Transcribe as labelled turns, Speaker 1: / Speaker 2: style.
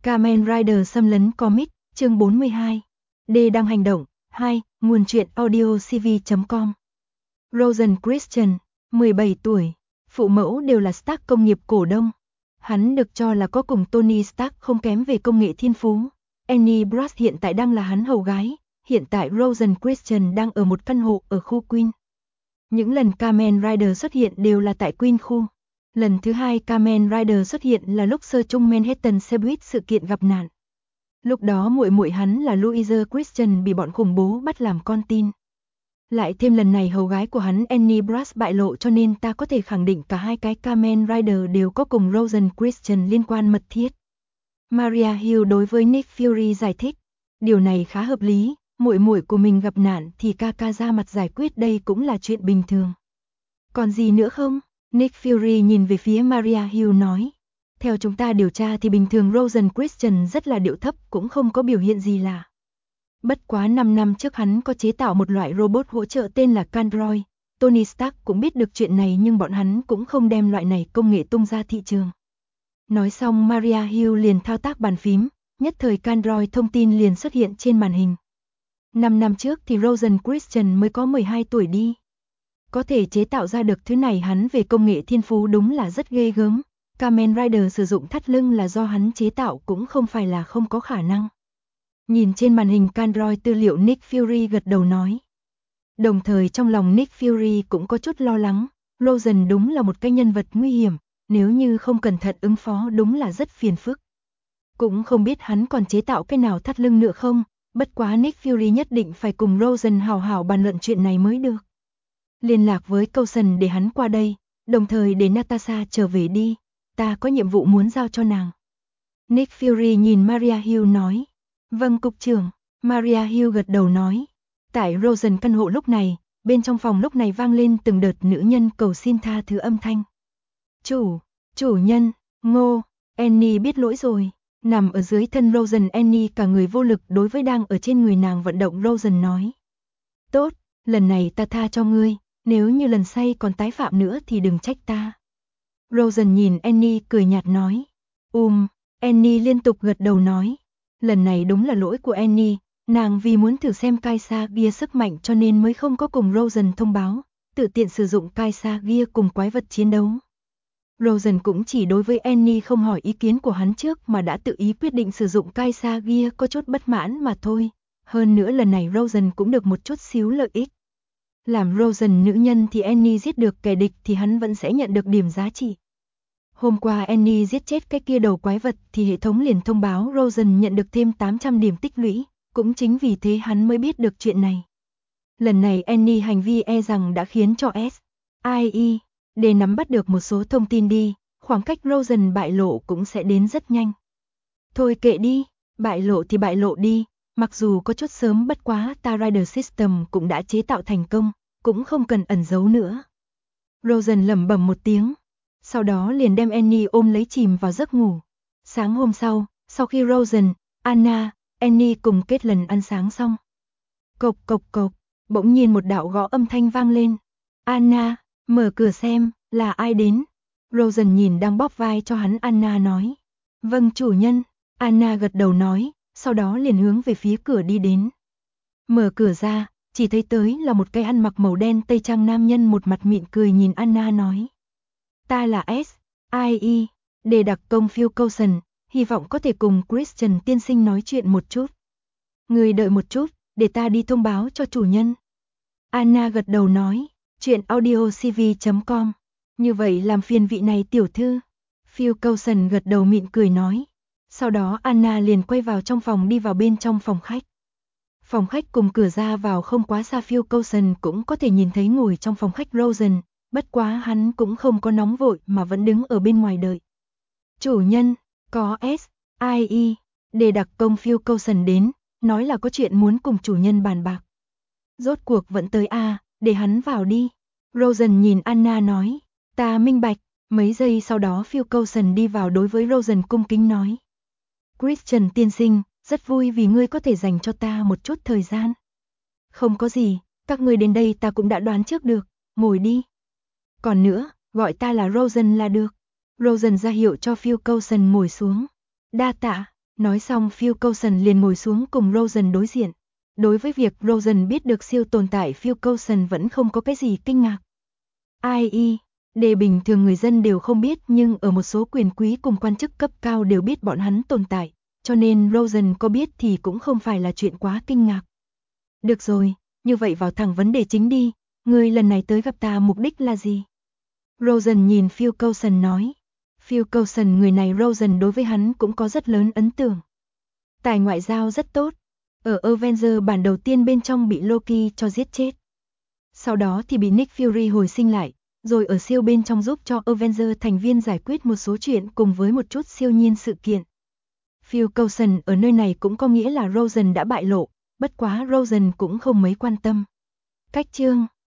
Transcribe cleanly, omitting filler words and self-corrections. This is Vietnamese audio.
Speaker 1: Kamen Rider xâm lấn comic, chương 42. D đang hành động. 2. Nguồn truyện audio cv.com. Rowan Christian, 17 tuổi, phụ mẫu đều là Stark công nghiệp cổ đông. Hắn được cho là có cùng Tony Stark không kém về công nghệ thiên phú. Annie Brass hiện tại đang là hắn hầu gái. Hiện tại Rowan Christian đang ở một căn hộ ở khu Queen. Những lần Kamen Rider xuất hiện đều là tại Queen khu. Lần thứ hai Kamen Rider xuất hiện là lúc sơ chung Manhattan xe buýt sự kiện gặp nạn. Lúc đó muội muội hắn là Louise Christian bị bọn khủng bố bắt làm con tin. Lại thêm lần này hầu gái của hắn Annie Brass bại lộ, cho nên ta có thể khẳng định cả hai cái Kamen Rider đều có cùng Rowan Christian liên quan mật thiết. Maria Hill đối với Nick Fury giải thích, điều này khá hợp lý, muội muội của mình gặp nạn thì ca ra mặt giải quyết đây cũng là chuyện bình thường. Còn gì nữa không? Nick Fury nhìn về phía Maria Hill nói. Theo chúng ta điều tra thì bình thường Rowan Christian rất là điệu thấp, cũng không có biểu hiện gì lạ. Bất quá 5 năm trước hắn có chế tạo một loại robot hỗ trợ tên là Kandroid. Tony Stark cũng biết được chuyện này nhưng bọn hắn cũng không đem loại này công nghệ tung ra thị trường. Nói xong Maria Hill liền thao tác bàn phím, nhất thời Kandroid thông tin liền xuất hiện trên màn hình. 5 năm trước thì Rowan Christian mới có 12 tuổi đi. Có thể chế tạo ra được thứ này hắn về công nghệ thiên phú đúng là rất ghê gớm. Kamen Rider sử dụng thắt lưng là do hắn chế tạo cũng không phải là không có khả năng. Nhìn trên màn hình Kandroid tư liệu, Nick Fury gật đầu nói. Đồng thời trong lòng Nick Fury cũng có chút lo lắng, Rowan đúng là một cái nhân vật nguy hiểm, nếu như không cẩn thận ứng phó đúng là rất phiền phức. Cũng không biết hắn còn chế tạo cái nào thắt lưng nữa không, bất quá Nick Fury nhất định phải cùng Rowan hào hào bàn luận chuyện này mới được. Liên lạc với Coulson để hắn qua đây, đồng thời để Natasha trở về đi, ta có nhiệm vụ muốn giao cho nàng. Nick Fury nhìn Maria Hill nói. Vâng cục trưởng, Maria Hill gật đầu nói. Tại Rowan căn hộ lúc này, bên trong phòng lúc này vang lên từng đợt nữ nhân cầu xin tha thứ âm thanh. Chủ nhân, Ngô, Annie biết lỗi rồi. Nằm ở dưới thân Rowan, Annie cả người vô lực đối với đang ở trên người nàng vận động Rowan nói. Tốt, lần này ta tha cho ngươi, nếu như lần sau còn tái phạm nữa thì đừng trách ta. Rowan nhìn Annie cười nhạt nói. Annie liên tục gật đầu nói. Lần này đúng là lỗi của Annie, nàng vì muốn thử xem Kaisa Gear sức mạnh cho nên mới không có cùng Rowan thông báo, tự tiện sử dụng Kaisa Gear cùng quái vật chiến đấu. Rowan cũng chỉ đối với Annie không hỏi ý kiến của hắn trước mà đã tự ý quyết định sử dụng Kaisa Gear, có chút bất mãn mà thôi. Hơn nữa lần này Rowan cũng được một chút xíu lợi ích. Làm Rowan nữ nhân thì Annie giết được kẻ địch thì hắn vẫn sẽ nhận được điểm giá trị. Hôm qua Annie giết chết cái kia đầu quái vật thì hệ thống liền thông báo Rowan nhận được thêm 800 điểm tích lũy, cũng chính vì thế hắn mới biết được chuyện này. Lần này Annie hành vi e rằng đã khiến cho S.I.E. để nắm bắt được một số thông tin đi, khoảng cách Rowan bại lộ cũng sẽ đến rất nhanh. Thôi kệ đi, bại lộ thì bại lộ đi, mặc dù có chút sớm bất quá ta Rider System cũng đã chế tạo thành công, cũng không cần ẩn giấu nữa. Rowan lẩm bẩm một tiếng. Sau đó liền đem Annie ôm lấy chìm vào giấc ngủ. Sáng hôm sau khi Rowan, Anna, Annie cùng kết lần ăn sáng xong. Cộc cộc cộc, bỗng nhiên một đạo gõ âm thanh vang lên. Anna, mở cửa xem, là ai đến? Rowan nhìn đang bóp vai cho hắn Anna nói. Vâng chủ nhân, Anna gật đầu nói, sau đó liền hướng về phía cửa đi đến. Mở cửa ra, chỉ thấy tới là một cái ăn mặc màu đen tây trang nam nhân một mặt mỉm cười nhìn Anna nói. Ta là S.I.E. để đặc công Phil Coulson, hy vọng có thể cùng Christian tiên sinh nói chuyện một chút. Người đợi một chút, để ta đi thông báo cho chủ nhân. Anna gật đầu nói, chuyện audio cv.com. Như vậy làm phiền vị này tiểu thư. Phil Coulson gật đầu mỉm cười nói. Sau đó Anna liền quay vào trong phòng, đi vào bên trong phòng khách. Phòng khách cùng cửa ra vào không quá xa, Phil Coulson cũng có thể nhìn thấy ngồi trong phòng khách Rowan. Bất quá hắn cũng không có nóng vội mà vẫn đứng ở bên ngoài đợi. Chủ nhân, có S.I.E. để đặc công Phil Coulson đến, nói là có chuyện muốn cùng chủ nhân bàn bạc. Rốt cuộc vẫn tới à, để hắn vào đi. Rowan nhìn Anna nói, ta minh bạch. Mấy giây sau đó Phil Coulson đi vào đối với Rowan cung kính nói. Christian tiên sinh, rất vui vì ngươi có thể dành cho ta một chút thời gian. Không có gì, các ngươi đến đây ta cũng đã đoán trước được, ngồi đi. Còn nữa, gọi ta là Rowan là được. Rowan ra hiệu cho Phil Coulson ngồi xuống. Đa tạ. Nói xong Phil Coulson liền ngồi xuống cùng Rosen đối diện. Đối với việc Rosen biết được siêu tồn tại Phil Coulson vẫn không có cái gì kinh ngạc. Ai đề bình thường người dân đều không biết nhưng ở một số quyền quý cùng quan chức cấp cao đều biết bọn hắn tồn tại, cho nên Rosen có biết thì cũng không phải là chuyện quá kinh ngạc. Được rồi, như vậy vào thẳng vấn đề chính đi, ngươi lần này tới gặp ta mục đích là gì? Rosen nhìn Phil Coulson nói. Phil Coulson người này Rosen đối với hắn cũng có rất lớn ấn tượng. Tài ngoại giao rất tốt, ở Avengers bản đầu tiên bên trong bị Loki cho giết chết. Sau đó thì bị Nick Fury hồi sinh lại, rồi ở siêu bên trong giúp cho Avengers thành viên giải quyết một số chuyện cùng với một chút siêu nhiên sự kiện. Phil Coulson ở nơi này cũng có nghĩa là Rosen đã bại lộ, bất quá Rosen cũng không mấy quan tâm. Cách chương